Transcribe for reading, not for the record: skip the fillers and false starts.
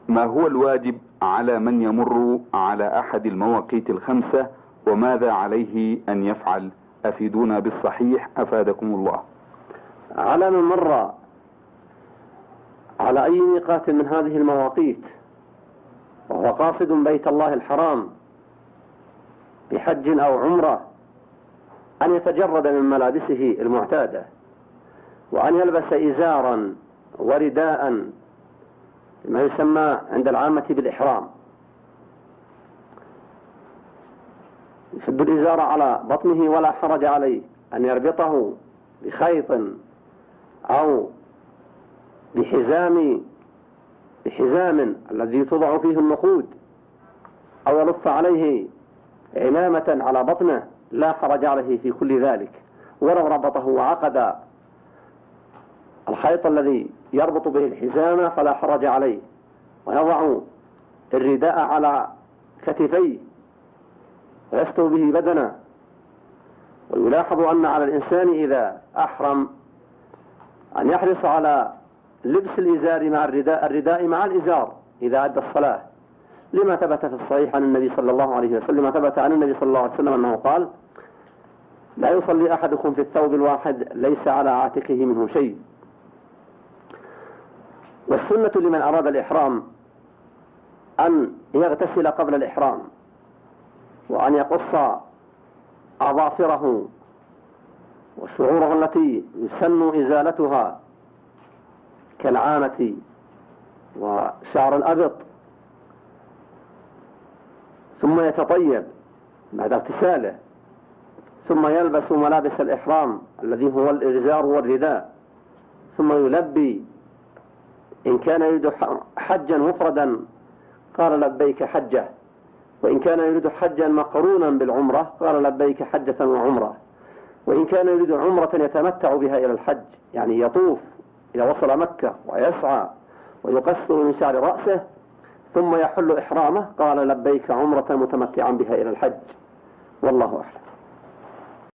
ما هو الواجب على من يمر على أحد المواقيت الخمسة وماذا عليه أن يفعل؟ أفيدونا بالصحيح أفادكم الله. على من مر على أي ميقات من هذه المواقيت وهو قاصد بيت الله الحرام بحج أو عمرة أن يتجرد من ملابسه المعتادة، وأن يلبس إزارا ورداء ما يسمى عند العامة بالإحرام، يشد الإزار على بطنه ولا حرج عليه أن يربطه بخيط أو بحزام الذي توضع فيه النقود، أو يلف عليه عمامة على بطنه، لا حرج عليه في كل ذلك. ولو ربطه وعقد الخيط الذي يربط به الحزام فلا حرج عليه، ويضع الرداء على كتفيه ويستر به بدنه. ويلاحظ أن على الإنسان إذا أحرم أن يحرص على لبس الإزار مع الرداء مع الإزار إذا أدى الصلاة، لما ثبت في الصحيح عن النبي صلى الله عليه وسلم، ثبت عن النبي صلى الله عليه وسلم أنه قال: لا يصلي أحدكم في الثوب الواحد ليس على عاتقه منه شيء. والسنة لمن أراد الإحرام أن يغتسل قبل الإحرام، وأن يقص أظافره وشعوره التي يسن إزالتها كالعانة وشعر الأبط، ثم يتطيب بعد اغتساله، ثم يلبس ملابس الإحرام الذي هو الإزار والرداء، ثم يلبي. إن كان يريد حجا مفردا قال لبيك حجة، وإن كان يريد حجا مقرونا بالعمرة قال لبيك حجة وعمرة، وإن كان يريد عمرة يتمتع بها إلى الحج، يعني يطوف إذا وصل مكة ويسعى ويقصر من شعر رأسه ثم يحل إحرامه قال لبيك عمرة متمتعا بها إلى الحج. والله أعلم.